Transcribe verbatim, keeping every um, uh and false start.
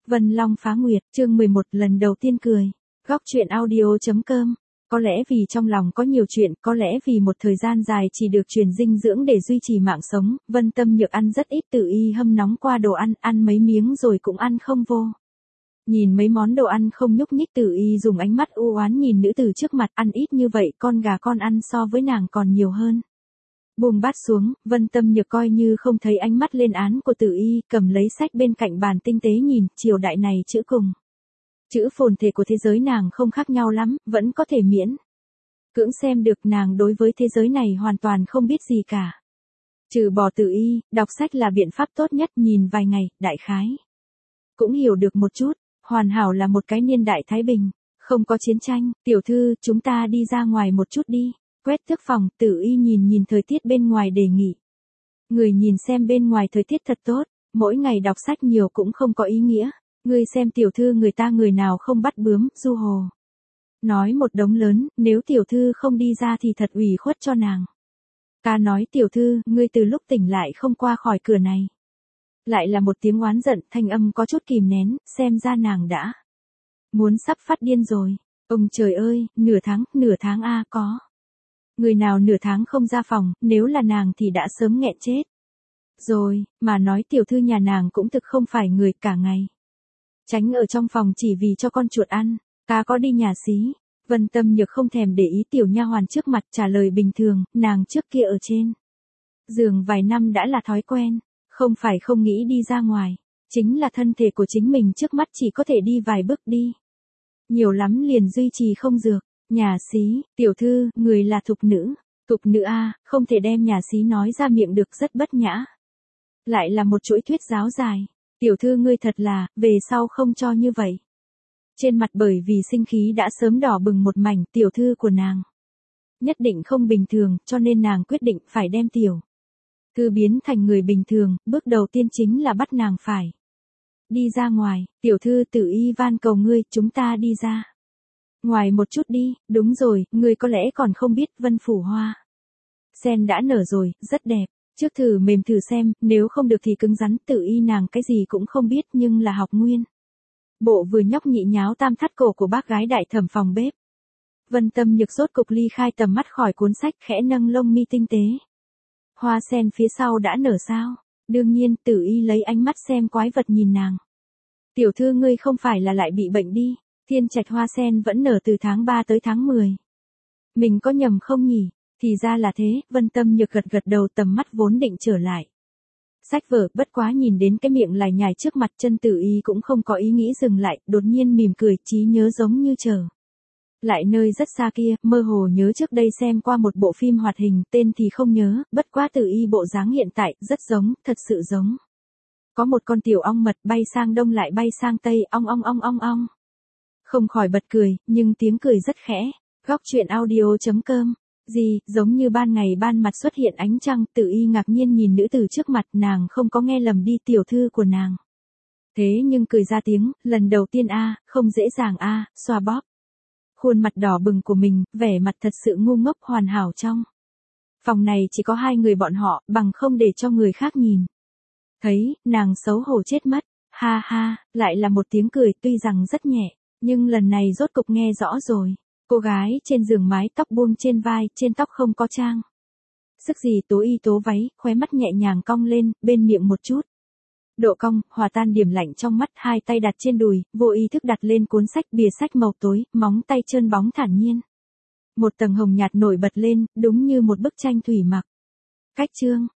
Vân Long Phá Nguyệt, chương mười một, lần đầu tiên cười. Góc truyện audio.com. Có lẽ vì trong lòng có nhiều chuyện, có lẽ vì một thời gian dài chỉ được truyền dinh dưỡng để duy trì mạng sống, Vân Tâm Nhược ăn rất ít, Tử Y hâm nóng qua đồ ăn, ăn mấy miếng rồi cũng ăn không vô. Nhìn mấy món đồ ăn không nhúc nhích, Tử Y dùng ánh mắt u oán nhìn nữ tử trước mặt, ăn ít như vậy, con gà con ăn so với nàng còn nhiều hơn. Buông bát xuống, Vân Tâm Nhược coi như không thấy ánh mắt lên án của Tử Y, cầm lấy sách bên cạnh bàn tinh tế nhìn, triều đại này chữ cùng. Chữ phồn thể của thế giới nàng không khác nhau lắm, vẫn có thể miễn cưỡng xem được, nàng đối với thế giới này hoàn toàn không biết gì cả. Trừ bỏ Tử Y, đọc sách là biện pháp tốt nhất, nhìn vài ngày, đại khái cũng hiểu được một chút, hoàn hảo là một cái niên đại thái bình, không có chiến tranh. Tiểu thư, chúng ta đi ra ngoài một chút đi. Quét tước phòng, Tử Y nhìn nhìn thời tiết bên ngoài đề nghị. Người nhìn xem bên ngoài thời tiết thật tốt, mỗi ngày đọc sách nhiều cũng không có ý nghĩa. Ngươi xem tiểu thư người ta người nào không bắt bướm, du hồ. Nói một đống lớn, nếu tiểu thư không đi ra thì thật ủy khuất cho nàng. Ca nói tiểu thư, ngươi từ lúc tỉnh lại không qua khỏi cửa này. Lại là một tiếng oán giận, thanh âm có chút kìm nén, xem ra nàng đã muốn sắp phát điên rồi. Ông trời ơi, nửa tháng, nửa tháng a có. Người nào nửa tháng không ra phòng, nếu là nàng thì đã sớm nghẹn chết. Rồi, mà nói tiểu thư nhà nàng cũng thực không phải người cả ngày. Tránh ở trong phòng chỉ vì cho con chuột ăn, ca có đi nhà xí. Vân Tâm Nhược không thèm để ý tiểu nha hoàn trước mặt, trả lời bình thường, nàng trước kia ở trên giường vài năm đã là thói quen, không phải không nghĩ đi ra ngoài, chính là thân thể của chính mình trước mắt chỉ có thể đi vài bước đi. Nhiều lắm liền duy trì không dược. Nhà xí, tiểu thư, người là thục nữ. Thục nữ a, không thể đem nhà xí nói ra miệng được, rất bất nhã. Lại là một chuỗi thuyết giáo dài. Tiểu thư ngươi thật là, về sau không cho như vậy. Trên mặt bởi vì sinh khí đã sớm đỏ bừng một mảnh, tiểu thư của nàng nhất định không bình thường, cho nên nàng quyết định phải đem tiểu thư biến thành người bình thường, bước đầu tiên chính là bắt nàng phải đi ra ngoài. Tiểu thư, Tử Y van cầu ngươi, chúng ta đi ra ngoài một chút đi. Đúng rồi, ngươi có lẽ còn không biết, Vân phủ hoa sen đã nở rồi, rất đẹp. Trước thử mềm thử xem, nếu không được thì cứng rắn. Tử Y nàng cái gì cũng không biết nhưng là học nguyên bộ vừa nhóc nhị nháo tam thắt cổ của bác gái đại thẩm phòng bếp. Vân Tâm Nhược rốt cục ly khai tầm mắt khỏi cuốn sách, khẽ nâng lông mi tinh tế. Hoa sen phía sau đã nở sao? Đương nhiên. Tử Y lấy ánh mắt xem quái vật nhìn nàng. Tiểu thư ngươi không phải là lại bị bệnh đi? Thiên trạch hoa sen vẫn nở từ tháng ba tới tháng mười. Mình có nhầm không nhỉ? Thì ra là thế. Vân Tâm Nhược gật gật đầu, tầm mắt vốn định trở lại sách vở, bất quá nhìn đến cái miệng lải nhải trước mặt, chân Tử Y cũng không có ý nghĩ dừng lại, đột nhiên mỉm cười, trí nhớ giống như trở lại nơi rất xa kia, mơ hồ nhớ trước đây xem qua một bộ phim hoạt hình, tên thì không nhớ, bất quá Tử Y bộ dáng hiện tại rất giống, thật sự giống. Có một con tiểu ong mật bay sang đông lại bay sang tây, ong ong ong ong ong. Không khỏi bật cười, nhưng tiếng cười rất khẽ. Góc truyện audio.com. Gì, giống như ban ngày ban mặt xuất hiện ánh trăng. Tử Y ngạc nhiên nhìn nữ tử trước mặt, nàng không có nghe lầm đi, tiểu thư của nàng. Thế nhưng cười ra tiếng, lần đầu tiên a, không dễ dàng a, xoa bóp khuôn mặt đỏ bừng của mình, vẻ mặt thật sự ngu ngốc hoàn hảo. Trong phòng này chỉ có hai người bọn họ, bằng không để cho người khác nhìn thấy, nàng xấu hổ chết mất. Ha ha, lại là một tiếng cười, tuy rằng rất nhẹ, nhưng lần này rốt cục nghe rõ rồi. Cô gái trên giường, mái tóc buông trên vai, trên tóc không có trang sức gì, tố y tố váy, khóe mắt nhẹ nhàng cong lên, bên miệng một chút độ cong, hòa tan điểm lạnh trong mắt, hai tay đặt trên đùi, vô ý thức đặt lên cuốn sách, bìa sách màu tối, móng tay trơn bóng thản nhiên. Một tầng hồng nhạt nổi bật lên, đúng như một bức tranh thủy mặc. Cách chương.